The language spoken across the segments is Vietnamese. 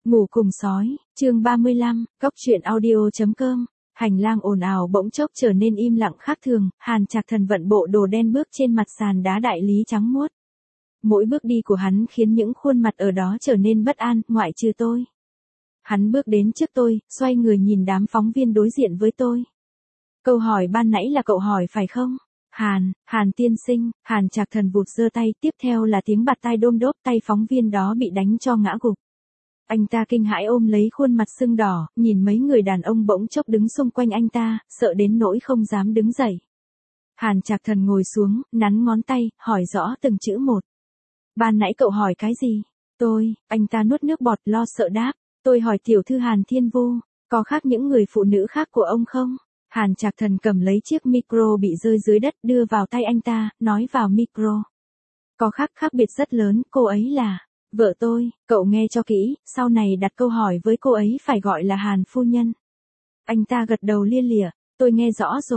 Ngủ cùng sói, chương 35, Cóc truyện audio.com. Hành lang ồn ào bỗng chốc trở nên im lặng khác thường, Hàn Trạc Thần vận bộ đồ đen bước trên mặt sàn đá đại lý trắng muốt. Mỗi bước đi của hắn khiến những khuôn mặt ở đó trở nên bất an, ngoại trừ tôi. Hắn bước đến trước tôi, xoay người nhìn đám phóng viên đối diện với tôi. Câu hỏi ban nãy là cậu hỏi phải không? Hàn tiên sinh, Hàn Trạc Thần vụt giơ tay, tiếp theo là tiếng bạt tai đôm đốp, tay phóng viên đó bị đánh cho ngã gục. Anh ta kinh hãi ôm lấy khuôn mặt sưng đỏ, nhìn mấy người đàn ông bỗng chốc đứng xung quanh anh ta, sợ đến nỗi không dám đứng dậy. Hàn Trạc Thần ngồi xuống, nắn ngón tay, hỏi rõ từng chữ một. Ban nãy cậu hỏi cái gì? Anh ta nuốt nước bọt lo sợ đáp. Tôi hỏi tiểu thư Hàn Thiên Vu, có khác những người phụ nữ khác của ông không? Hàn Trạc Thần cầm lấy chiếc micro bị rơi dưới đất đưa vào tay anh ta, nói vào micro. Có khác biệt rất lớn, cô ấy là vợ tôi, cậu nghe cho kỹ, sau này đặt câu hỏi với cô ấy phải gọi là Hàn phu nhân. Anh ta gật đầu lia lịa, tôi nghe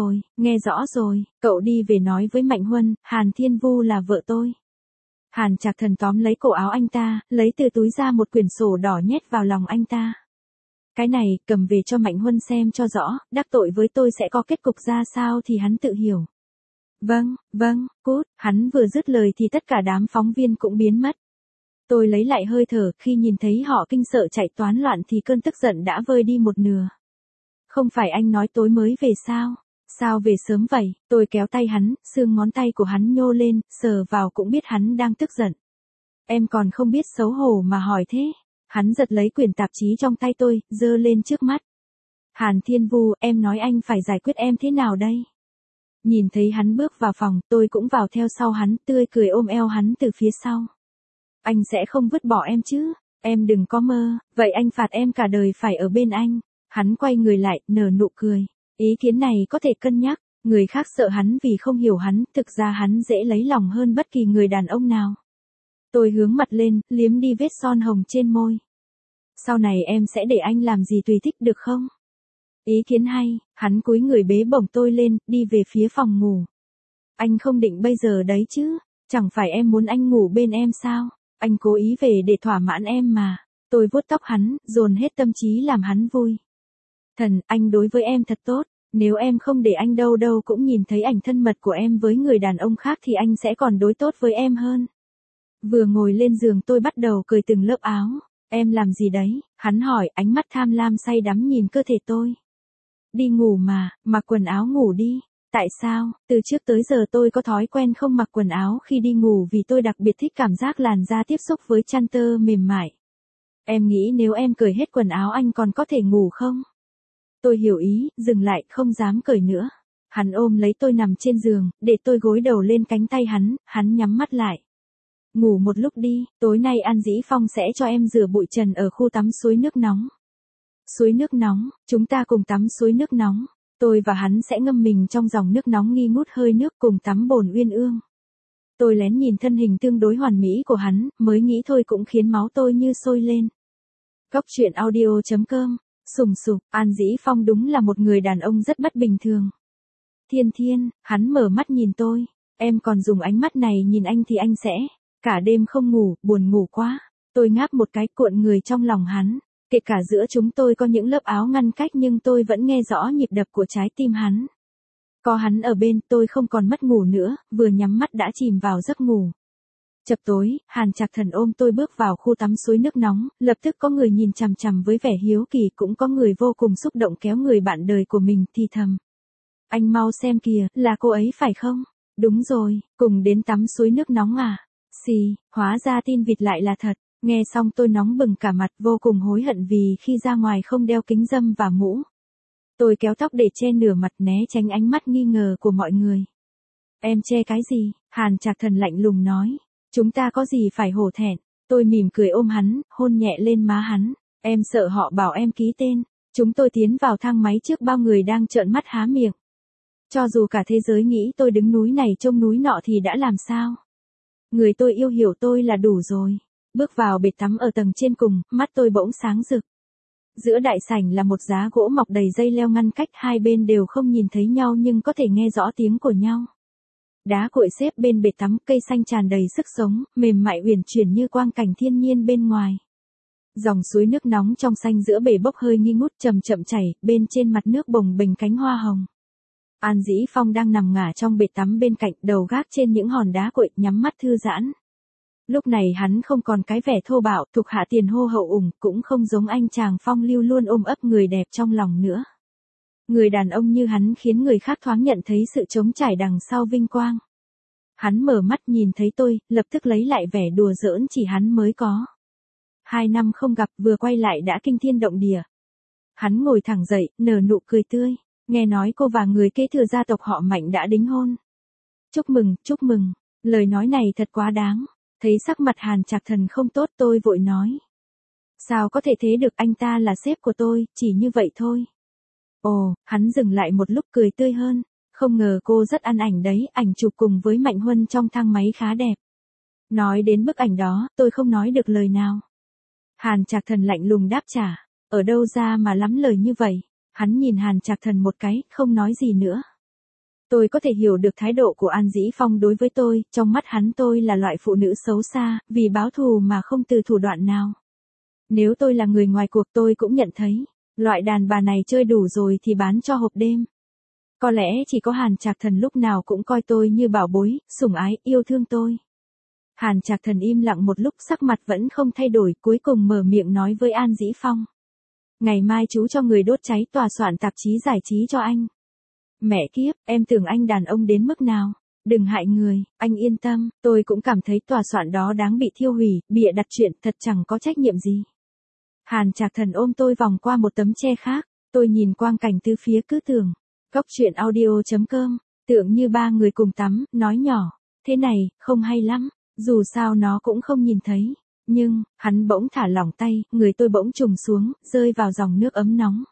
rõ rồi, cậu đi về nói với Mạnh Huân, Hàn Thiên Vu là vợ tôi. Hàn Trạc Thần tóm lấy cổ áo anh ta, lấy từ túi ra một quyển sổ đỏ nhét vào lòng anh ta. Cái này, cầm về cho Mạnh Huân xem cho rõ, đắc tội với tôi sẽ có kết cục ra sao thì hắn tự hiểu. Vâng, cút, hắn vừa dứt lời thì tất cả đám phóng viên cũng biến mất. Tôi lấy lại hơi thở, khi nhìn thấy họ kinh sợ chạy toán loạn thì cơn tức giận đã vơi đi một nửa. Không phải anh nói tối mới về sao? Sao về sớm vậy? Tôi kéo tay hắn, xương ngón tay của hắn nhô lên, sờ vào cũng biết hắn đang tức giận. Em còn không biết xấu hổ mà hỏi thế. Hắn giật lấy quyển tạp chí trong tay tôi, giơ lên trước mắt. Hàn Thiên Vu, em nói anh phải giải quyết em thế nào đây? Nhìn thấy hắn bước vào phòng, tôi cũng vào theo sau hắn, tươi cười ôm eo hắn từ phía sau. Anh sẽ không vứt bỏ em chứ? Em đừng có mơ, vậy anh phạt em cả đời phải ở bên anh. Hắn quay người lại, nở nụ cười. Ý kiến này có thể cân nhắc, người khác sợ hắn vì không hiểu hắn, thực ra hắn dễ lấy lòng hơn bất kỳ người đàn ông nào. Tôi hướng mặt lên, liếm đi vết son hồng trên môi. Sau này em sẽ để anh làm gì tùy thích được không? Ý kiến hay, hắn cúi người bế bổng tôi lên, đi về phía phòng ngủ. Anh không định bây giờ đấy chứ, chẳng phải em muốn anh ngủ bên em sao? Anh cố ý về để thỏa mãn em mà. Tôi vuốt tóc hắn, dồn hết tâm trí làm hắn vui. Thần, anh đối với em thật tốt, nếu em không để anh đâu cũng nhìn thấy ảnh thân mật của em với người đàn ông khác thì anh sẽ còn đối tốt với em hơn. Vừa ngồi lên giường tôi bắt đầu cởi từng lớp áo. Em làm gì đấy? Hắn hỏi, ánh mắt tham lam say đắm nhìn cơ thể tôi. Đi ngủ mà, mặc quần áo ngủ đi. Tại sao? Từ trước tới giờ tôi có thói quen không mặc quần áo khi đi ngủ vì tôi đặc biệt thích cảm giác làn da tiếp xúc với chăn tơ mềm mại. Em nghĩ nếu em cởi hết quần áo anh còn có thể ngủ không? Tôi hiểu ý, dừng lại, không dám cởi nữa. Hắn ôm lấy tôi nằm trên giường, để tôi gối đầu lên cánh tay hắn nhắm mắt lại. Ngủ một lúc đi, tối nay An Dĩ Phong sẽ cho em rửa bụi trần ở khu tắm suối nước nóng. Suối nước nóng, chúng ta cùng tắm suối nước nóng. Tôi và hắn sẽ ngâm mình trong dòng nước nóng nghi ngút hơi nước cùng tắm bồn uyên ương. Tôi lén nhìn thân hình tương đối hoàn mỹ của hắn, mới nghĩ thôi cũng khiến máu tôi như sôi lên. Cóc truyện audio.com. Sùng sục, An Dĩ Phong đúng là một người đàn ông rất bất bình thường. Thiên, hắn mở mắt nhìn tôi. Em còn dùng ánh mắt này nhìn anh thì anh sẽ cả đêm không ngủ, buồn ngủ quá. Tôi ngáp một cái cuộn người trong lòng hắn. Kể cả giữa chúng tôi có những lớp áo ngăn cách nhưng tôi vẫn nghe rõ nhịp đập của trái tim hắn. Có hắn ở bên tôi không còn mất ngủ nữa, vừa nhắm mắt đã chìm vào giấc ngủ. Chập tối, Hàn Trạc Thần ôm tôi bước vào khu tắm suối nước nóng, lập tức có người nhìn chằm chằm với vẻ hiếu kỳ, cũng có người vô cùng xúc động kéo người bạn đời của mình thì thầm. Anh mau xem kìa, là cô ấy phải không? Đúng rồi, cùng đến tắm suối nước nóng à? Xì, hóa ra tin vịt lại là thật. Nghe xong tôi nóng bừng cả mặt, vô cùng hối hận vì khi ra ngoài không đeo kính râm và mũ. Tôi kéo tóc để che nửa mặt né tránh ánh mắt nghi ngờ của mọi người. Em che cái gì? Hàn Trạc Thần lạnh lùng nói. Chúng ta có gì phải hổ thẹn. Tôi mỉm cười ôm hắn, hôn nhẹ lên má hắn. Em sợ họ bảo em ký tên. Chúng tôi tiến vào thang máy trước bao người đang trợn mắt há miệng. Cho dù cả thế giới nghĩ tôi đứng núi này trông núi nọ thì đã làm sao? Người tôi yêu hiểu tôi là đủ rồi. Bước vào bể tắm ở tầng trên cùng, mắt tôi bỗng sáng rực. Giữa đại sảnh là một giá gỗ mọc đầy dây leo ngăn cách, hai bên đều không nhìn thấy nhau nhưng có thể nghe rõ tiếng của nhau. Đá cuội xếp bên bể tắm, cây xanh tràn đầy sức sống, mềm mại uyển chuyển như quang cảnh thiên nhiên bên ngoài. Dòng suối nước nóng trong xanh giữa bể bốc hơi nghi ngút chậm chậm chảy, bên trên mặt nước bồng bềnh cánh hoa hồng. An Dĩ Phong đang nằm ngả trong bể tắm bên cạnh, đầu gác trên những hòn đá cuội, nhắm mắt thư giãn. Lúc này hắn không còn cái vẻ thô bạo, thục hạ tiền hô hậu ủng, cũng không giống anh chàng phong lưu luôn ôm ấp người đẹp trong lòng nữa. Người đàn ông như hắn khiến người khác thoáng nhận thấy sự trống trải đằng sau vinh quang. Hắn mở mắt nhìn thấy tôi, lập tức lấy lại vẻ đùa giỡn chỉ hắn mới có. 2 năm không gặp, vừa quay lại đã kinh thiên động địa. Hắn ngồi thẳng dậy, nở nụ cười tươi. Nghe nói cô và người kế thừa gia tộc họ Mạnh đã đính hôn. Chúc mừng, chúc mừng. Lời nói này thật quá đáng. Thấy sắc mặt Hàn Trạc Thần không tốt, tôi vội nói. Sao có thể thế được, anh ta là sếp của tôi, chỉ như vậy thôi. Ồ, hắn dừng lại một lúc cười tươi hơn. Không ngờ cô rất ăn ảnh đấy, ảnh chụp cùng với Mạnh Huân trong thang máy khá đẹp. Nói đến bức ảnh đó, tôi không nói được lời nào. Hàn Trạc Thần lạnh lùng đáp trả. Ở đâu ra mà lắm lời như vậy? Hắn nhìn Hàn Trạc Thần một cái, không nói gì nữa. Tôi có thể hiểu được thái độ của An Dĩ Phong đối với tôi, trong mắt hắn tôi là loại phụ nữ xấu xa, vì báo thù mà không từ thủ đoạn nào. Nếu tôi là người ngoài cuộc tôi cũng nhận thấy, loại đàn bà này chơi đủ rồi thì bán cho hộp đêm. Có lẽ chỉ có Hàn Trạc Thần lúc nào cũng coi tôi như bảo bối, sủng ái, yêu thương tôi. Hàn Trạc Thần im lặng một lúc, sắc mặt vẫn không thay đổi, cuối cùng mở miệng nói với An Dĩ Phong. Ngày mai chú cho người đốt cháy tòa soạn tạp chí giải trí cho anh. Mẹ kiếp, em tưởng anh đàn ông đến mức nào. Đừng hại người, anh yên tâm, tôi cũng cảm thấy tòa soạn đó đáng bị thiêu hủy, bịa đặt chuyện thật chẳng có trách nhiệm gì. Hàn Trạc Thần ôm tôi vòng qua một tấm tre khác, tôi nhìn quang cảnh tứ phía cứ tưởng. Góc chuyện audio.com, tưởng như ba người cùng tắm, nói nhỏ. Thế này, không hay lắm, dù sao nó cũng không nhìn thấy. Nhưng, hắn bỗng thả lỏng tay, người tôi bỗng trùng xuống, rơi vào dòng nước ấm nóng.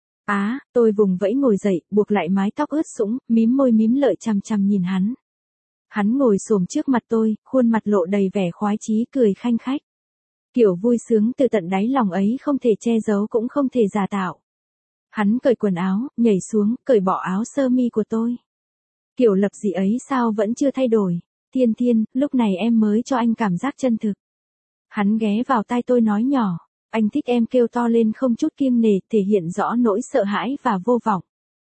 Tôi vùng vẫy ngồi dậy, buộc lại mái tóc ướt sũng, mím môi mím lợi chằm chằm nhìn hắn. Hắn ngồi xổm trước mặt tôi, khuôn mặt lộ đầy vẻ khoái chí cười khanh khách. Kiểu vui sướng từ tận đáy lòng ấy không thể che giấu cũng không thể giả tạo. Hắn cởi quần áo, nhảy xuống, cởi bỏ áo sơ mi của tôi. Kiểu lập dị ấy sao vẫn chưa thay đổi. Thiên Thiên, lúc này em mới cho anh cảm giác chân thực. Hắn ghé vào tai tôi nói nhỏ. Anh thích em kêu to lên không chút kiêng nể, thể hiện rõ nỗi sợ hãi và vô vọng.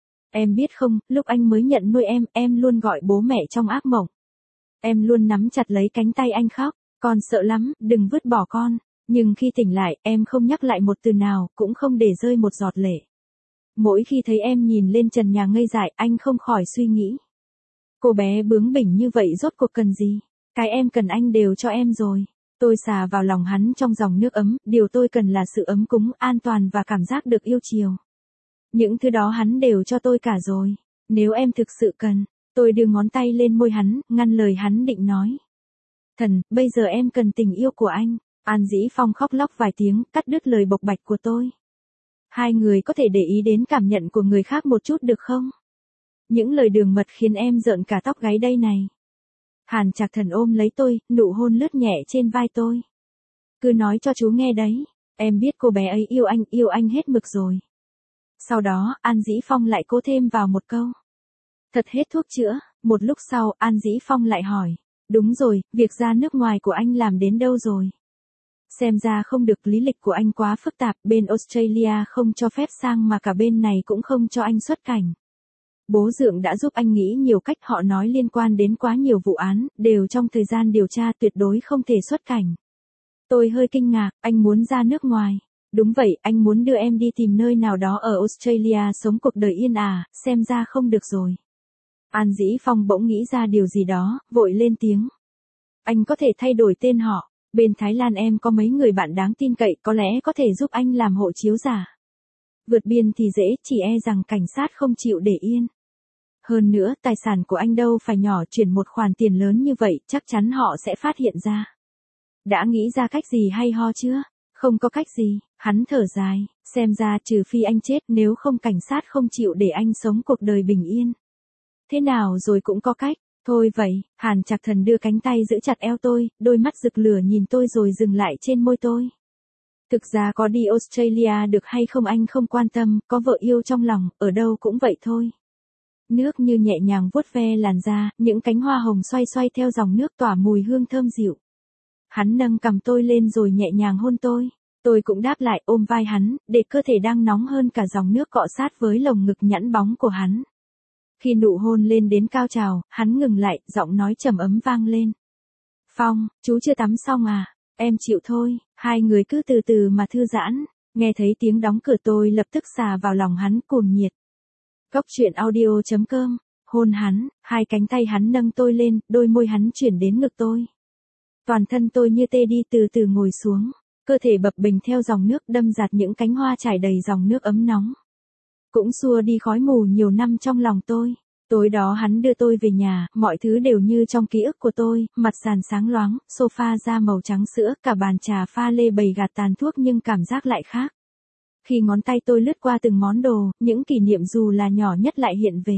Em biết không, lúc anh mới nhận nuôi em luôn gọi bố mẹ trong ác mộng. Em luôn nắm chặt lấy cánh tay anh khóc, con sợ lắm, đừng vứt bỏ con. Nhưng khi tỉnh lại, em không nhắc lại một từ nào, cũng không để rơi một giọt lệ. Mỗi khi thấy em nhìn lên trần nhà ngây dại, anh không khỏi suy nghĩ. Cô bé bướng bỉnh như vậy rốt cuộc cần gì? Cái em cần anh đều cho em rồi. Tôi xà vào lòng hắn trong dòng nước ấm, điều tôi cần là sự ấm cúng, an toàn và cảm giác được yêu chiều. Những thứ đó hắn đều cho tôi cả rồi. Nếu em thực sự cần, tôi đưa ngón tay lên môi hắn, ngăn lời hắn định nói. Thần, bây giờ em cần tình yêu của anh. An Dĩ Phong khóc lóc vài tiếng, cắt đứt lời bộc bạch của tôi. Hai người có thể để ý đến cảm nhận của người khác một chút được không? Những lời đường mật khiến em rợn cả tóc gáy đây này. Hàn Trạc Thần ôm lấy tôi, nụ hôn lướt nhẹ trên vai tôi. Cứ nói cho chú nghe đấy, em biết cô bé ấy yêu anh hết mực rồi. Sau đó, An Dĩ Phong lại cố thêm vào một câu. Thật hết thuốc chữa, một lúc sau, An Dĩ Phong lại hỏi. Đúng rồi, việc ra nước ngoài của anh làm đến đâu rồi? Xem ra không được, lý lịch của anh quá phức tạp, bên Australia không cho phép sang mà cả bên này cũng không cho anh xuất cảnh. Bố Dượng đã giúp anh nghĩ nhiều cách, họ nói liên quan đến quá nhiều vụ án, đều trong thời gian điều tra tuyệt đối không thể xuất cảnh. Tôi hơi kinh ngạc, anh muốn ra nước ngoài. Đúng vậy, anh muốn đưa em đi tìm nơi nào đó ở Australia sống cuộc đời yên ả, xem ra không được rồi. An Dĩ Phong bỗng nghĩ ra điều gì đó, vội lên tiếng. Anh có thể thay đổi tên họ, bên Thái Lan em có mấy người bạn đáng tin cậy, có lẽ có thể giúp anh làm hộ chiếu giả. Vượt biên thì dễ, chỉ e rằng cảnh sát không chịu để yên. Hơn nữa, tài sản của anh đâu phải nhỏ, chuyển một khoản tiền lớn như vậy, chắc chắn họ sẽ phát hiện ra. Đã nghĩ ra cách gì hay ho chưa? Không có cách gì, hắn thở dài, xem ra trừ phi anh chết, nếu không cảnh sát không chịu để anh sống cuộc đời bình yên. Thế nào rồi cũng có cách, thôi vậy, Hàn Trạc Thần đưa cánh tay giữ chặt eo tôi, đôi mắt rực lửa nhìn tôi rồi dừng lại trên môi tôi. Thực ra có đi Australia được hay không anh không quan tâm, có vợ yêu trong lòng, ở đâu cũng vậy thôi. Nước như nhẹ nhàng vuốt ve làn da, những cánh hoa hồng xoay xoay theo dòng nước tỏa mùi hương thơm dịu. Hắn nâng cằm tôi lên rồi nhẹ nhàng hôn tôi. Tôi cũng đáp lại ôm vai hắn, để cơ thể đang nóng hơn cả dòng nước cọ sát với lồng ngực nhẵn bóng của hắn. Khi nụ hôn lên đến cao trào, hắn ngừng lại, giọng nói trầm ấm vang lên. Phong, chú chưa tắm xong à? Em chịu thôi, hai người cứ từ từ mà thư giãn. Nghe thấy tiếng đóng cửa tôi lập tức xà vào lòng hắn cuồng nhiệt. Góc truyện audio.com, hôn hắn, hai cánh tay hắn nâng tôi lên, đôi môi hắn chuyển đến ngực tôi. Toàn thân tôi như tê đi từ từ ngồi xuống, cơ thể bập bềnh theo dòng nước đâm dạt những cánh hoa trải đầy dòng nước ấm nóng. Cũng xua đi khói mù nhiều năm trong lòng tôi. Tối đó hắn đưa tôi về nhà, mọi thứ đều như trong ký ức của tôi, mặt sàn sáng loáng, sofa da màu trắng sữa, cả bàn trà pha lê bày gạt tàn thuốc nhưng cảm giác lại khác. Khi ngón tay tôi lướt qua từng món đồ, những kỷ niệm dù là nhỏ nhất lại hiện về.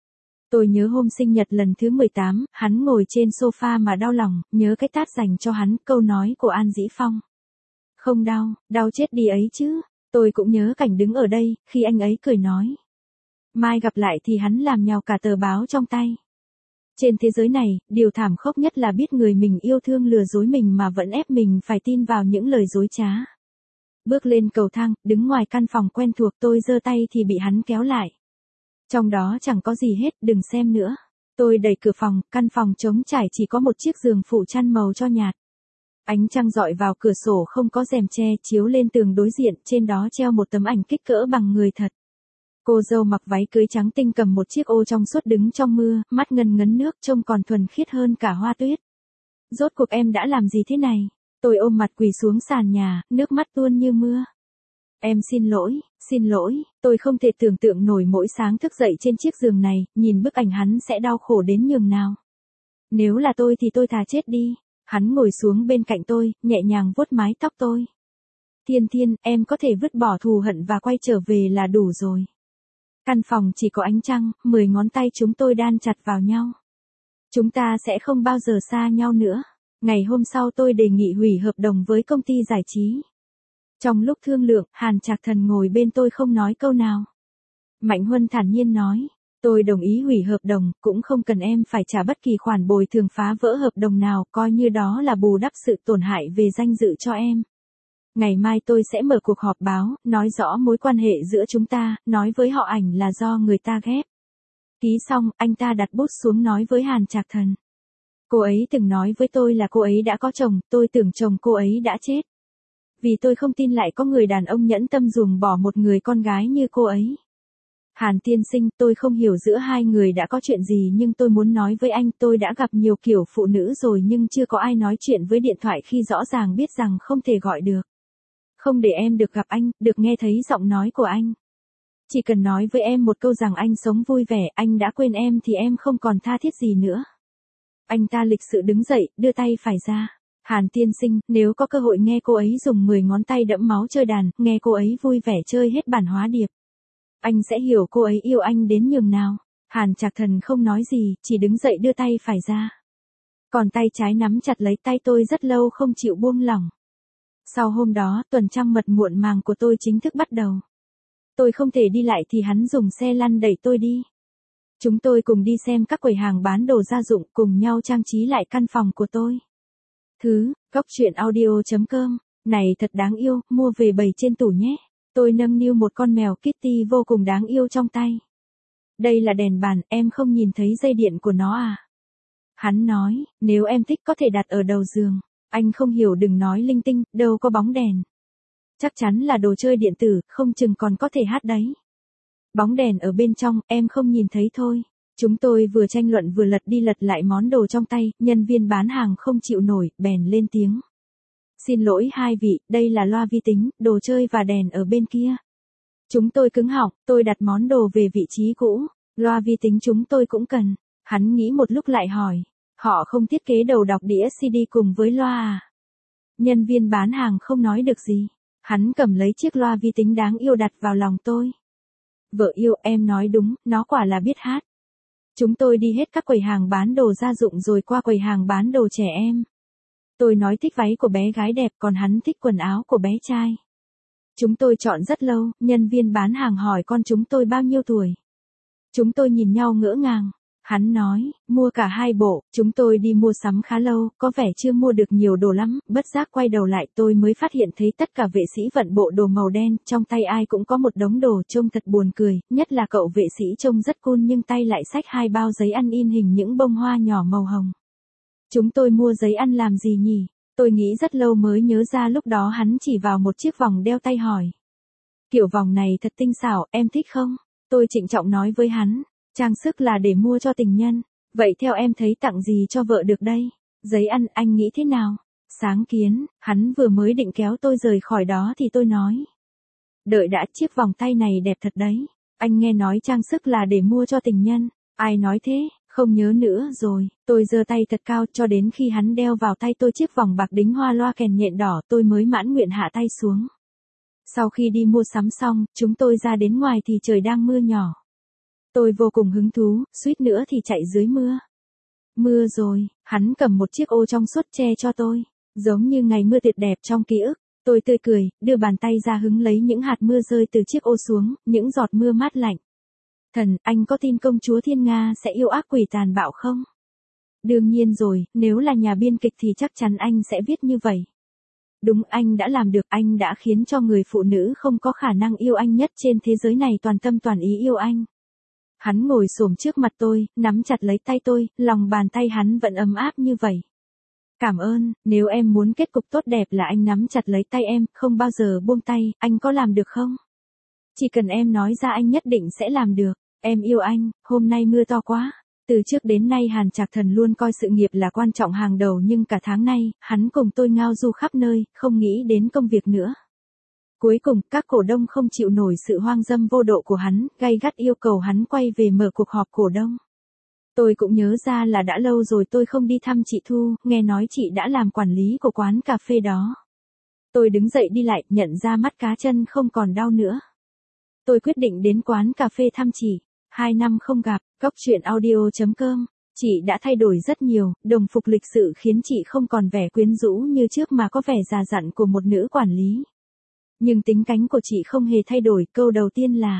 Tôi nhớ hôm sinh nhật lần thứ 18, hắn ngồi trên sofa mà đau lòng, nhớ cái tát dành cho hắn, câu nói của An Dĩ Phong. Không đau, đau chết đi ấy chứ. Tôi cũng nhớ cảnh đứng ở đây, khi anh ấy cười nói. Mai gặp lại thì hắn làm nhào cả tờ báo trong tay. Trên thế giới này, điều thảm khốc nhất là biết người mình yêu thương lừa dối mình mà vẫn ép mình phải tin vào những lời dối trá. Bước lên cầu thang, đứng ngoài căn phòng quen thuộc tôi giơ tay thì bị hắn kéo lại. Trong đó chẳng có gì hết, đừng xem nữa. Tôi đẩy cửa phòng, căn phòng trống trải chỉ có một chiếc giường phủ chăn màu cho nhạt. Ánh trăng dọi vào cửa sổ không có rèm che chiếu lên tường đối diện, trên đó treo một tấm ảnh kích cỡ bằng người thật. Cô dâu mặc váy cưới trắng tinh cầm một chiếc ô trong suốt đứng trong mưa, mắt ngần ngấn nước trông còn thuần khiết hơn cả hoa tuyết. Rốt cuộc em đã làm gì thế này? Tôi ôm mặt quỳ xuống sàn nhà, nước mắt tuôn như mưa. Em xin lỗi, tôi không thể tưởng tượng nổi mỗi sáng thức dậy trên chiếc giường này, nhìn bức ảnh hắn sẽ đau khổ đến nhường nào. Nếu là tôi thì tôi thà chết đi. Hắn ngồi xuống bên cạnh tôi, nhẹ nhàng vuốt mái tóc tôi. Thiên Thiên, em có thể vứt bỏ thù hận và quay trở về là đủ rồi. Căn phòng chỉ có ánh trăng, 10 ngón tay chúng tôi đan chặt vào nhau. Chúng ta sẽ không bao giờ xa nhau nữa. Ngày hôm sau tôi đề nghị hủy hợp đồng với công ty giải trí. Trong lúc thương lượng, Hàn Trạc Thần ngồi bên tôi không nói câu nào. Mạnh Huân thản nhiên nói. Tôi đồng ý hủy hợp đồng, cũng không cần em phải trả bất kỳ khoản bồi thường phá vỡ hợp đồng nào, coi như đó là bù đắp sự tổn hại về danh dự cho em. Ngày mai tôi sẽ mở cuộc họp báo, nói rõ mối quan hệ giữa chúng ta, nói với họ ảnh là do người ta ghép. Ký xong, anh ta đặt bút xuống nói với Hàn Trạc Thần. Cô ấy từng nói với tôi là cô ấy đã có chồng, tôi tưởng chồng cô ấy đã chết. Vì tôi không tin lại có người đàn ông nhẫn tâm ruồng bỏ một người con gái như cô ấy. Hàn tiên sinh, tôi không hiểu giữa hai người đã có chuyện gì nhưng tôi muốn nói với anh tôi đã gặp nhiều kiểu phụ nữ rồi nhưng chưa có ai nói chuyện với điện thoại khi rõ ràng biết rằng không thể gọi được. Không để em được gặp anh, được nghe thấy giọng nói của anh. Chỉ cần nói với em một câu rằng anh sống vui vẻ, anh đã quên em thì em không còn tha thiết gì nữa. Anh ta lịch sự đứng dậy, đưa tay phải ra. Hàn tiên sinh, nếu có cơ hội nghe cô ấy dùng 10 ngón tay đẫm máu chơi đàn, nghe cô ấy vui vẻ chơi hết bản hóa điệp. Anh sẽ hiểu cô ấy yêu anh đến nhường nào. Hàn Trạc Thần không nói gì, chỉ đứng dậy đưa tay phải ra. Còn tay trái nắm chặt lấy tay tôi rất lâu không chịu buông lỏng. Sau hôm đó, tuần trăng mật muộn màng của tôi chính thức bắt đầu. Tôi không thể đi lại thì hắn dùng xe lăn đẩy tôi đi. Chúng tôi cùng đi xem các quầy hàng bán đồ gia dụng, cùng nhau trang trí lại căn phòng của tôi. Góc truyện audio.com, này thật đáng yêu, mua về bày trên tủ nhé. Tôi nâng niu một con mèo Kitty vô cùng đáng yêu trong tay. Đây là đèn bàn, em không nhìn thấy dây điện của nó à? Hắn nói, nếu em thích có thể đặt ở đầu giường. Anh không hiểu đừng nói linh tinh, đâu có bóng đèn. Chắc chắn là đồ chơi điện tử, không chừng còn có thể hát đấy. Bóng đèn ở bên trong, em không nhìn thấy thôi. Chúng tôi vừa tranh luận vừa lật đi lật lại món đồ trong tay, nhân viên bán hàng không chịu nổi, bèn lên tiếng. Xin lỗi hai vị, đây là loa vi tính, đồ chơi và đèn ở bên kia. Chúng tôi cứng họng, tôi đặt món đồ về vị trí cũ, loa vi tính chúng tôi cũng cần. Hắn nghĩ một lúc lại hỏi, họ không thiết kế đầu đọc đĩa CD cùng với loa à? Nhân viên bán hàng không nói được gì. Hắn cầm lấy chiếc loa vi tính đáng yêu đặt vào lòng tôi. Vợ yêu, em nói đúng, nó quả là biết hát. Chúng tôi đi hết các quầy hàng bán đồ gia dụng rồi qua quầy hàng bán đồ trẻ em. Tôi nói thích váy của bé gái đẹp còn hắn thích quần áo của bé trai. Chúng tôi chọn rất lâu, nhân viên bán hàng hỏi con chúng tôi bao nhiêu tuổi. Chúng tôi nhìn nhau ngỡ ngàng. Hắn nói, mua cả hai bộ, chúng tôi đi mua sắm khá lâu, có vẻ chưa mua được nhiều đồ lắm, bất giác quay đầu lại tôi mới phát hiện thấy tất cả vệ sĩ vận bộ đồ màu đen, trong tay ai cũng có một đống đồ trông thật buồn cười, nhất là cậu vệ sĩ trông rất cool nhưng tay lại xách hai bao giấy ăn in hình những bông hoa nhỏ màu hồng. Chúng tôi mua giấy ăn làm gì nhỉ? Tôi nghĩ rất lâu mới nhớ ra lúc đó hắn chỉ vào một chiếc vòng đeo tay hỏi. Kiểu vòng này thật tinh xảo, em thích không? Tôi trịnh trọng nói với hắn. Trang sức là để mua cho tình nhân, vậy theo em thấy tặng gì cho vợ được đây? Giấy ăn anh nghĩ thế nào? Sáng kiến, hắn vừa mới định kéo tôi rời khỏi đó thì tôi nói. Đợi đã, chiếc vòng tay này đẹp thật đấy. Anh nghe nói trang sức là để mua cho tình nhân. Ai nói thế? Không nhớ nữa rồi. Tôi giơ tay thật cao cho đến khi hắn đeo vào tay tôi chiếc vòng bạc đính hoa loa kèn nhện đỏ tôi mới mãn nguyện hạ tay xuống. Sau khi đi mua sắm xong, chúng tôi ra đến ngoài thì trời đang mưa nhỏ. Tôi vô cùng hứng thú, suýt nữa thì chạy dưới mưa. Mưa rồi, hắn cầm một chiếc ô trong suốt che cho tôi, giống như ngày mưa tuyệt đẹp trong ký ức. Tôi tươi cười, đưa bàn tay ra hứng lấy những hạt mưa rơi từ chiếc ô xuống, những giọt mưa mát lạnh. Thần, anh có tin công chúa Thiên Nga sẽ yêu ác quỷ tàn bạo không? Đương nhiên rồi, nếu là nhà biên kịch thì chắc chắn anh sẽ viết như vậy. Đúng, anh đã làm được, anh đã khiến cho người phụ nữ không có khả năng yêu anh nhất trên thế giới này toàn tâm toàn ý yêu anh. Hắn ngồi xổm trước mặt tôi, nắm chặt lấy tay tôi, lòng bàn tay hắn vẫn ấm áp như vậy. Cảm ơn, nếu em muốn kết cục tốt đẹp là anh nắm chặt lấy tay em, không bao giờ buông tay, anh có làm được không? Chỉ cần em nói ra anh nhất định sẽ làm được, em yêu anh, hôm nay mưa to quá. Từ trước đến nay Hàn Trạc Thần luôn coi sự nghiệp là quan trọng hàng đầu nhưng cả tháng nay, hắn cùng tôi ngao du khắp nơi, không nghĩ đến công việc nữa. Cuối cùng, các cổ đông không chịu nổi sự hoang dâm vô độ của hắn, gay gắt yêu cầu hắn quay về mở cuộc họp cổ đông. Tôi cũng nhớ ra là đã lâu rồi tôi không đi thăm chị Thu, nghe nói chị đã làm quản lý của quán cà phê đó. Tôi đứng dậy đi lại, nhận ra mắt cá chân không còn đau nữa. Tôi quyết định đến quán cà phê thăm chị. 2 năm không gặp, Cóc Truyện Audio.com. Chị đã thay đổi rất nhiều, đồng phục lịch sự khiến chị không còn vẻ quyến rũ như trước mà có vẻ già dặn của một nữ quản lý. Nhưng tính cách của chị không hề thay đổi, câu đầu tiên là: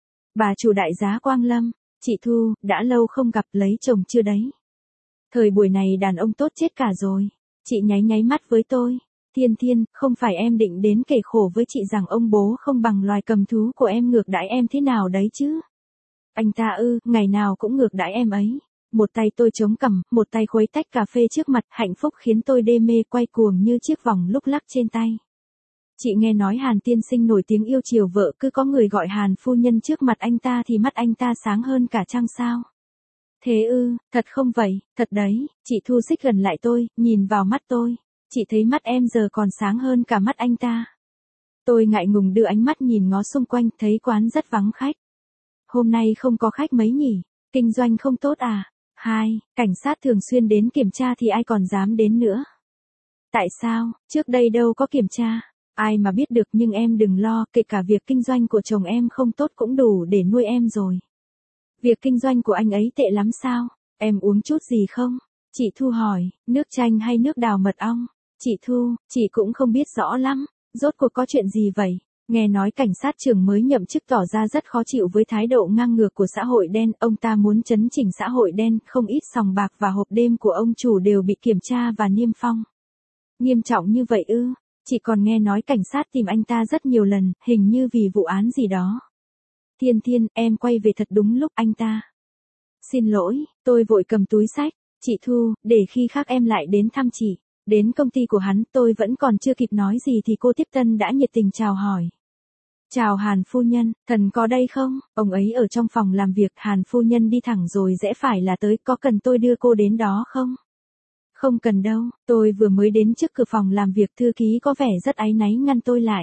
bà chủ đại giá Quang Lâm, chị Thu, đã lâu không gặp, lấy chồng chưa đấy? Thời buổi này đàn ông tốt chết cả rồi. Chị nháy nháy mắt với tôi. Thiên Thiên, không phải em định đến kể khổ với chị rằng ông bố không bằng loài cầm thú của em ngược đãi em thế nào đấy chứ? Anh ta ngày nào cũng ngược đãi em ấy. Một tay tôi chống cằm, một tay khuấy tách cà phê trước mặt, hạnh phúc khiến tôi đê mê quay cuồng như chiếc vòng lúc lắc trên tay. Chị nghe nói Hàn tiên sinh nổi tiếng yêu chiều vợ, cứ có người gọi Hàn phu nhân trước mặt anh ta thì mắt anh ta sáng hơn cả trăng sao. Thế thật không vậy, thật đấy, chị Thu xích gần lại tôi, nhìn vào mắt tôi. Chị thấy mắt em giờ còn sáng hơn cả mắt anh ta. Tôi ngại ngùng đưa ánh mắt nhìn ngó xung quanh, thấy quán rất vắng khách. Hôm nay không có khách mấy nhỉ, kinh doanh không tốt à? 2. Cảnh sát thường xuyên đến kiểm tra thì ai còn dám đến nữa. Tại sao, trước đây đâu có kiểm tra. Ai mà biết được, nhưng em đừng lo, kể cả việc kinh doanh của chồng em không tốt cũng đủ để nuôi em rồi. Việc kinh doanh của anh ấy tệ lắm sao? Em uống chút gì không? Chị Thu hỏi, nước chanh hay nước đào mật ong? Chị Thu, chị cũng không biết rõ lắm, rốt cuộc có chuyện gì vậy? Nghe nói cảnh sát trưởng mới nhậm chức tỏ ra rất khó chịu với thái độ ngang ngược của xã hội đen, ông ta muốn chấn chỉnh xã hội đen, không ít sòng bạc và hộp đêm của ông chủ đều bị kiểm tra và niêm phong. Nghiêm trọng như vậy Chị còn nghe nói cảnh sát tìm anh ta rất nhiều lần, hình như vì vụ án gì đó. Thiên Thiên, em quay về thật đúng lúc, anh ta. Xin lỗi, tôi vội cầm túi xách. Chị Thu, để khi khác em lại đến thăm chị. Đến công ty của hắn, tôi vẫn còn chưa kịp nói gì thì cô tiếp tân đã nhiệt tình chào hỏi. Chào Hàn phu nhân, thần có đây không? Ông ấy ở trong phòng làm việc. Hàn phu nhân đi thẳng rồi rẽ phải là tới, có cần tôi đưa cô đến đó không? Không cần đâu, tôi vừa mới đến trước cửa phòng làm việc, thư ký có vẻ rất áy náy ngăn tôi lại.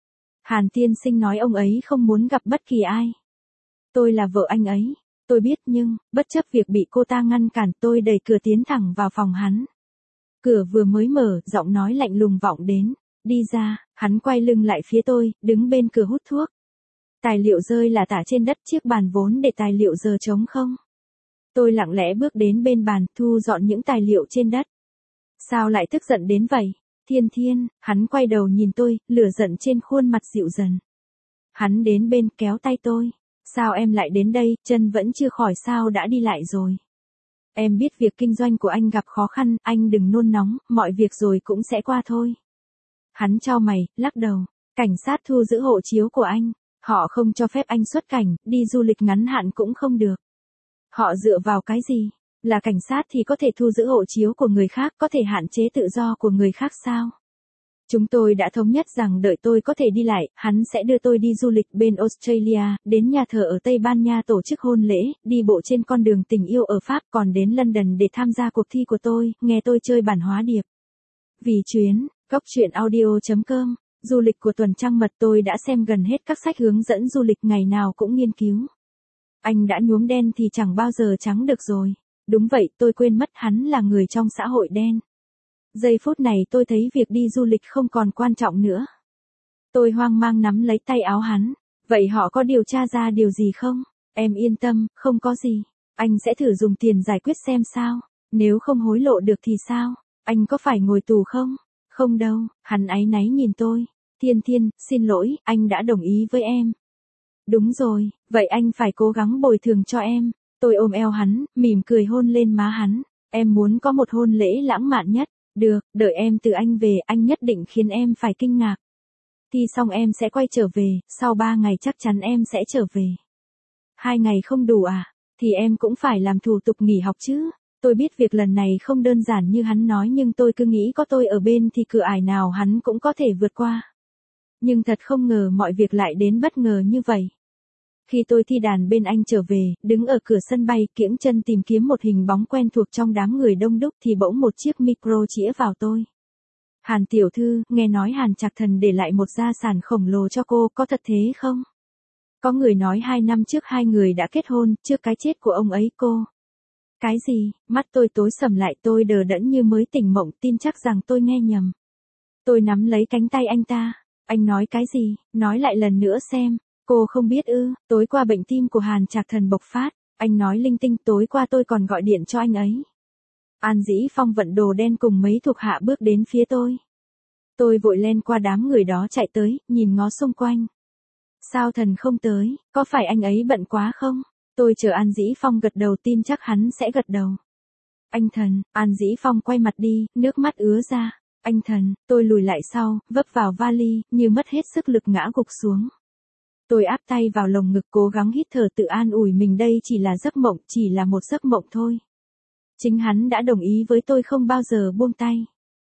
Hàn tiên sinh nói ông ấy không muốn gặp bất kỳ ai. Tôi là vợ anh ấy. Tôi biết nhưng, bất chấp việc bị cô ta ngăn cản, tôi đẩy cửa tiến thẳng vào phòng hắn. Cửa vừa mới mở, giọng nói lạnh lùng vọng đến. Đi ra, hắn quay lưng lại phía tôi, đứng bên cửa hút thuốc. Tài liệu rơi là tả trên đất, chiếc bàn vốn để tài liệu giờ trống không. Tôi lặng lẽ bước đến bên bàn, thu dọn những tài liệu trên đất. Sao lại tức giận đến vậy? Thiên Thiên, hắn quay đầu nhìn tôi, lửa giận trên khuôn mặt dịu dần. Hắn đến bên kéo tay tôi. Sao em lại đến đây, chân vẫn chưa khỏi sao đã đi lại rồi? Em biết việc kinh doanh của anh gặp khó khăn, anh đừng nôn nóng, mọi việc rồi cũng sẽ qua thôi. Hắn chau mày, lắc đầu. Cảnh sát thu giữ hộ chiếu của anh. Họ không cho phép anh xuất cảnh, đi du lịch ngắn hạn cũng không được. Họ dựa vào cái gì? Là cảnh sát thì có thể thu giữ hộ chiếu của người khác, có thể hạn chế tự do của người khác sao? Chúng tôi đã thống nhất rằng đợi tôi có thể đi lại, hắn sẽ đưa tôi đi du lịch bên Australia, đến nhà thờ ở Tây Ban Nha tổ chức hôn lễ, đi bộ trên con đường tình yêu ở Pháp, còn đến London để tham gia cuộc thi của tôi, nghe tôi chơi bản hóa điệp. Vì chuyến, góc chuyện audio.com, du lịch của tuần trăng mật tôi đã xem gần hết các sách hướng dẫn du lịch ngày nào cũng nghiên cứu. Anh đã nhuốm đen thì chẳng bao giờ trắng được rồi. Đúng vậy, tôi quên mất hắn là người trong xã hội đen. Giây phút này tôi thấy việc đi du lịch không còn quan trọng nữa. Tôi hoang mang nắm lấy tay áo hắn. Vậy họ có điều tra ra điều gì không? Em yên tâm, không có gì. Anh sẽ thử dùng tiền giải quyết xem sao. Nếu không hối lộ được thì sao? Anh có phải ngồi tù không? Không đâu, hắn áy náy nhìn tôi. Thiên Thiên, xin lỗi, anh đã đồng ý với em. Đúng rồi, vậy anh phải cố gắng bồi thường cho em. Tôi ôm eo hắn, mỉm cười hôn lên má hắn. Em muốn có một hôn lễ lãng mạn nhất. Được, đợi em từ Anh về, anh nhất định khiến em phải kinh ngạc. Thi xong em sẽ quay trở về, sau 3 ngày chắc chắn em sẽ trở về. 2 ngày không đủ à? Thì em cũng phải làm thủ tục nghỉ học chứ. Tôi biết việc lần này không đơn giản như hắn nói nhưng tôi cứ nghĩ có tôi ở bên thì cửa ải nào hắn cũng có thể vượt qua. Nhưng thật không ngờ mọi việc lại đến bất ngờ như vậy. Khi tôi thi đàn bên anh trở về, đứng ở cửa sân bay, kiễng chân tìm kiếm một hình bóng quen thuộc trong đám người đông đúc thì bỗng một chiếc micro chĩa vào tôi. Hàn tiểu thư, nghe nói Hàn Trạc Thần để lại một gia sản khổng lồ cho cô, có thật thế không? Có người nói 2 năm trước hai người đã kết hôn, trước cái chết của ông ấy cô. Cái gì? Mắt tôi tối sầm lại, tôi đờ đẫn như mới tỉnh mộng, tin chắc rằng tôi nghe nhầm. Tôi nắm lấy cánh tay anh ta. Anh nói cái gì? Nói lại lần nữa xem. Cô không biết ư? Tối qua bệnh tim của Hàn Trạc Thần bộc phát. Anh nói linh tinh, tối qua tôi còn gọi điện cho anh ấy. An Dĩ Phong vận đồ đen cùng mấy thuộc hạ bước đến phía tôi. Tôi vội len qua đám người đó chạy tới, nhìn ngó xung quanh. Sao Thần không tới? Có phải anh ấy bận quá không? Tôi chờ An Dĩ Phong gật đầu, tin chắc hắn sẽ gật đầu. Anh Thần, An Dĩ Phong quay mặt đi, nước mắt ứa ra. Anh Thần, tôi lùi lại sau, vấp vào vali, như mất hết sức lực ngã gục xuống. Tôi áp tay vào lồng ngực cố gắng hít thở tự an ủi mình đây chỉ là giấc mộng, chỉ là một giấc mộng thôi. Chính hắn đã đồng ý với tôi không bao giờ buông tay.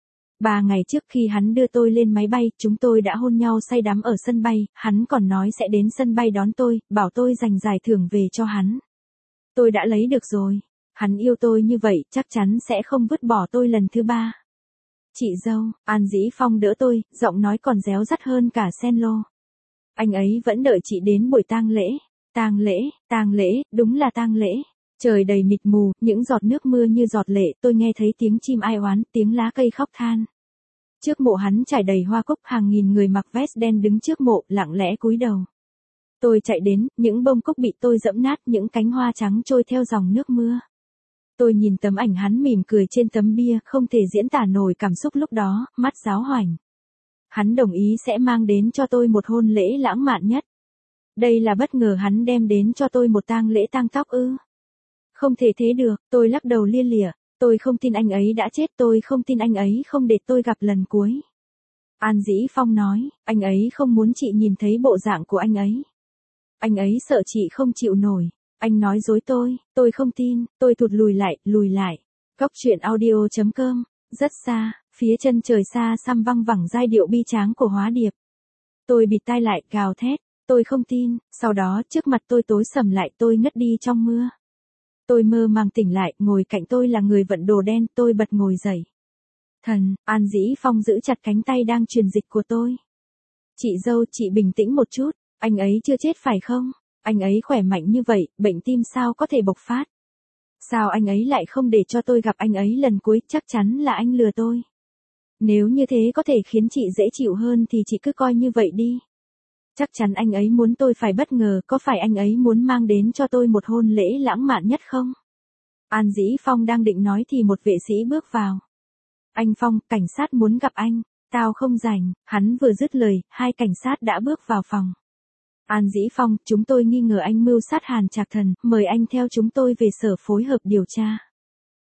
3 ngày trước khi hắn đưa tôi lên máy bay, chúng tôi đã hôn nhau say đắm ở sân bay, hắn còn nói sẽ đến sân bay đón tôi, bảo tôi giành giải thưởng về cho hắn. Tôi đã lấy được rồi. Hắn yêu tôi như vậy, chắc chắn sẽ không vứt bỏ tôi lần thứ 3. Chị dâu, An Dĩ Phong đỡ tôi, giọng nói còn réo rắt hơn cả sen lô. Anh ấy vẫn đợi chị đến buổi tang lễ. Tang lễ, đúng là tang lễ. Trời đầy mịt mù, những giọt nước mưa như giọt lệ, tôi nghe thấy tiếng chim ai oán, tiếng lá cây khóc than. Trước mộ hắn trải đầy hoa cúc, hàng nghìn người mặc vest đen đứng trước mộ, lặng lẽ cúi đầu. Tôi chạy đến, những bông cúc bị tôi giẫm nát, những cánh hoa trắng trôi theo dòng nước mưa. Tôi nhìn tấm ảnh hắn mỉm cười trên tấm bia, không thể diễn tả nổi cảm xúc lúc đó, mắt giáo hoành. Hắn đồng ý sẽ mang đến cho tôi một hôn lễ lãng mạn nhất. Đây là bất ngờ, hắn đem đến cho tôi một tang lễ tang tóc ư? Không thể thế được, tôi lắc đầu lia lịa. Tôi không tin anh ấy đã chết, tôi không tin anh ấy không để tôi gặp lần cuối. An Dĩ Phong nói, anh ấy không muốn chị nhìn thấy bộ dạng của anh ấy. Anh ấy sợ chị không chịu nổi. Anh nói dối tôi không tin, tôi thụt lùi lại. Góc chuyện audio.com, rất xa, phía chân trời xa xăm văng vẳng giai điệu bi tráng của Hóa Điệp. Tôi bịt tai lại, gào thét, tôi không tin, sau đó trước mặt tôi tối sầm lại, tôi ngất đi trong mưa. Tôi mơ màng tỉnh lại, ngồi cạnh tôi là người vận đồ đen, tôi bật ngồi dậy. Thần, An Dĩ Phong giữ chặt cánh tay đang truyền dịch của tôi. Chị dâu, chị bình tĩnh một chút, anh ấy chưa chết phải không? Anh ấy khỏe mạnh như vậy, bệnh tim sao có thể bộc phát? Sao anh ấy lại không để cho tôi gặp anh ấy lần cuối, chắc chắn là anh lừa tôi. Nếu như thế có thể khiến chị dễ chịu hơn thì chị cứ coi như vậy đi. Chắc chắn anh ấy muốn tôi phải bất ngờ, có phải anh ấy muốn mang đến cho tôi một hôn lễ lãng mạn nhất không? An Dĩ Phong đang định nói thì một vệ sĩ bước vào. Anh Phong, cảnh sát muốn gặp anh. Tao không rảnh. Hắn vừa dứt lời, 2 cảnh sát đã bước vào phòng. An Dĩ Phong, chúng tôi nghi ngờ anh mưu sát Hàn Trạc Thần, mời anh theo chúng tôi về sở phối hợp điều tra.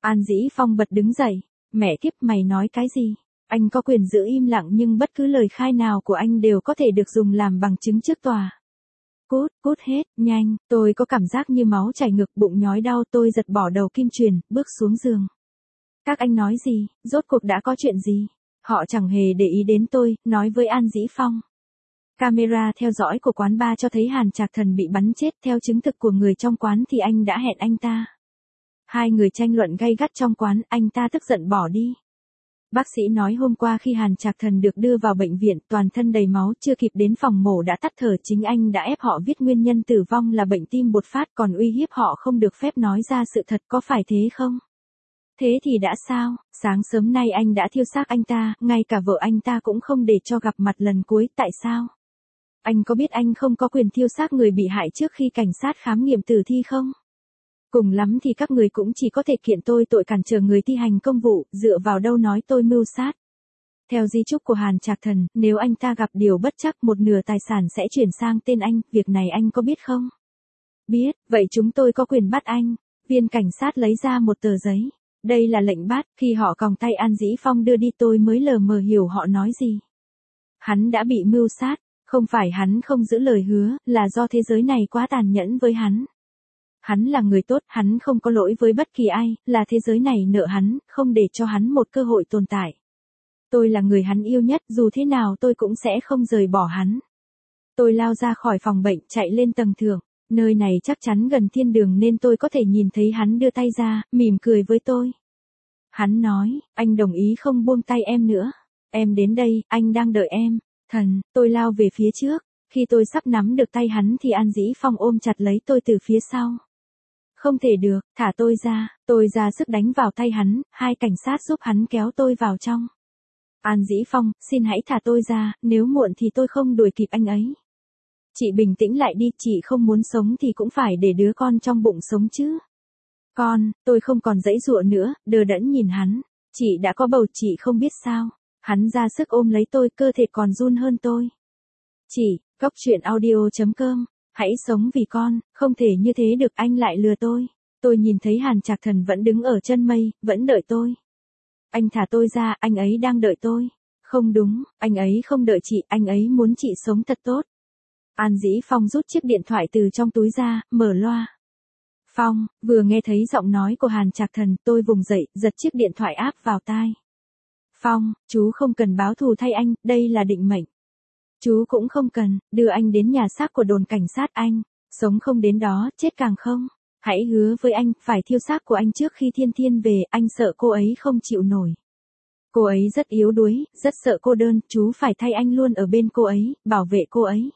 An Dĩ Phong bật đứng dậy. Mẹ kiếp, mày nói cái gì? Anh có quyền giữ im lặng nhưng bất cứ lời khai nào của anh đều có thể được dùng làm bằng chứng trước tòa. Cút, cút hết, nhanh, tôi có cảm giác như máu chảy ngực, bụng nhói đau, tôi giật bỏ đầu kim truyền, bước xuống giường. Các anh nói gì, rốt cuộc đã có chuyện gì? Họ chẳng hề để ý đến tôi, nói với An Dĩ Phong. Camera theo dõi của quán bar cho thấy Hàn Trạc Thần bị bắn chết, theo chứng thực của người trong quán thì anh đã hẹn anh ta. Hai người tranh luận gay gắt trong quán, anh ta tức giận bỏ đi. Bác sĩ nói hôm qua khi Hàn Trạc Thần được đưa vào bệnh viện, toàn thân đầy máu, chưa kịp đến phòng mổ đã tắt thở, chính anh đã ép họ viết nguyên nhân tử vong là bệnh tim bột phát, còn uy hiếp họ không được phép nói ra sự thật, có phải thế không? Thế thì đã sao? Sáng sớm nay anh đã thiêu xác anh ta, ngay cả vợ anh ta cũng không để cho gặp mặt lần cuối, tại sao? Anh có biết anh không có quyền thiêu xác người bị hại trước khi cảnh sát khám nghiệm tử thi không? Cùng lắm thì các người cũng chỉ có thể kiện tôi tội cản trở người thi hành công vụ, dựa vào đâu nói tôi mưu sát. Theo di chúc của Hàn Trạc Thần, nếu anh ta gặp điều bất trắc, một nửa tài sản sẽ chuyển sang tên anh, việc này anh có biết không? Biết, vậy chúng tôi có quyền bắt anh. Viên cảnh sát lấy ra một tờ giấy. Đây là lệnh bắt, khi họ còng tay An Dĩ Phong đưa đi tôi mới lờ mờ hiểu họ nói gì. Hắn đã bị mưu sát, không phải hắn không giữ lời hứa, là do thế giới này quá tàn nhẫn với hắn. Hắn là người tốt, hắn không có lỗi với bất kỳ ai, là thế giới này nợ hắn, không để cho hắn một cơ hội tồn tại. Tôi là người hắn yêu nhất, dù thế nào tôi cũng sẽ không rời bỏ hắn. Tôi lao ra khỏi phòng bệnh, chạy lên tầng thượng. Nơi này chắc chắn gần thiên đường nên tôi có thể nhìn thấy hắn đưa tay ra, mỉm cười với tôi. Hắn nói, anh đồng ý không buông tay em nữa. Em đến đây, anh đang đợi em. Thần, tôi lao về phía trước. Khi tôi sắp nắm được tay hắn thì An Dĩ Phong ôm chặt lấy tôi từ phía sau. Không thể được, thả tôi ra sức đánh vào tay hắn, hai cảnh sát giúp hắn kéo tôi vào trong. An Dĩ Phong, xin hãy thả tôi ra, nếu muộn thì tôi không đuổi kịp anh ấy. Chị bình tĩnh lại đi, chị không muốn sống thì cũng phải để đứa con trong bụng sống chứ. Con, tôi không còn giãy giụa nữa, đờ đẫn nhìn hắn. Chị đã có bầu, chị không biết sao. Hắn ra sức ôm lấy tôi, cơ thể còn run hơn tôi. Chị, Cóc Truyện Audio.com, hãy sống vì con, không thể như thế được, anh lại lừa tôi. Tôi nhìn thấy Hàn Trạc Thần vẫn đứng ở chân mây, vẫn đợi tôi. Anh thả tôi ra, anh ấy đang đợi tôi. Không đúng, anh ấy không đợi chị, anh ấy muốn chị sống thật tốt. An Dĩ Phong rút chiếc điện thoại từ trong túi ra, mở loa. Phong, vừa nghe thấy giọng nói của Hàn Trạc Thần, tôi vùng dậy, giật chiếc điện thoại áp vào tai. Phong, chú không cần báo thù thay anh, đây là định mệnh. Chú cũng không cần, đưa anh đến nhà xác của đồn cảnh sát anh. Sống không đến đó, chết càng không. Hãy hứa với anh, phải thiêu xác của anh trước khi Thiên Thiên về, anh sợ cô ấy không chịu nổi. Cô ấy rất yếu đuối, rất sợ cô đơn, chú phải thay anh luôn ở bên cô ấy, bảo vệ cô ấy.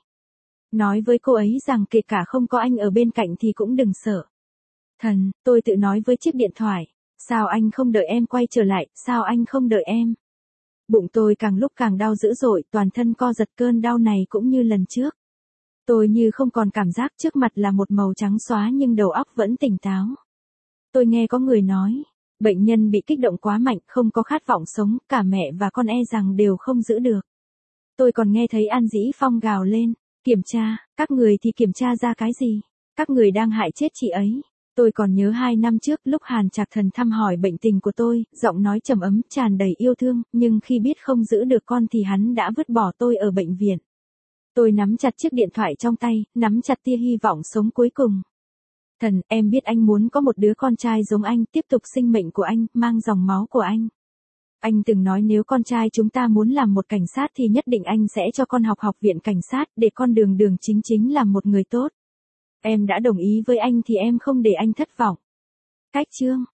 Nói với cô ấy rằng kể cả không có anh ở bên cạnh thì cũng đừng sợ. Thần, tôi tự nói với chiếc điện thoại. Sao anh không đợi em quay trở lại, sao anh không đợi em? Bụng tôi càng lúc càng đau dữ dội, toàn thân co giật, cơn đau này cũng như lần trước. Tôi như không còn cảm giác, trước mặt là một màu trắng xóa nhưng đầu óc vẫn tỉnh táo. Tôi nghe có người nói, bệnh nhân bị kích động quá mạnh, không có khát vọng sống, cả mẹ và con e rằng đều không giữ được. Tôi còn nghe thấy An Dĩ Phong gào lên, kiểm tra, các người thì kiểm tra ra cái gì? Các người đang hại chết chị ấy. Tôi còn nhớ 2 năm trước lúc Hàn Trạc Thần thăm hỏi bệnh tình của tôi, giọng nói trầm ấm, tràn đầy yêu thương, nhưng khi biết không giữ được con thì hắn đã vứt bỏ tôi ở bệnh viện. Tôi nắm chặt chiếc điện thoại trong tay, nắm chặt tia hy vọng sống cuối cùng. Thần, em biết anh muốn có một đứa con trai giống anh, tiếp tục sinh mệnh của anh, mang dòng máu của anh. Anh từng nói nếu con trai chúng ta muốn làm một cảnh sát thì nhất định anh sẽ cho con học học viện cảnh sát, để con đường chính làm một người tốt. Em đã đồng ý với anh thì em không để anh thất vọng. Cách chương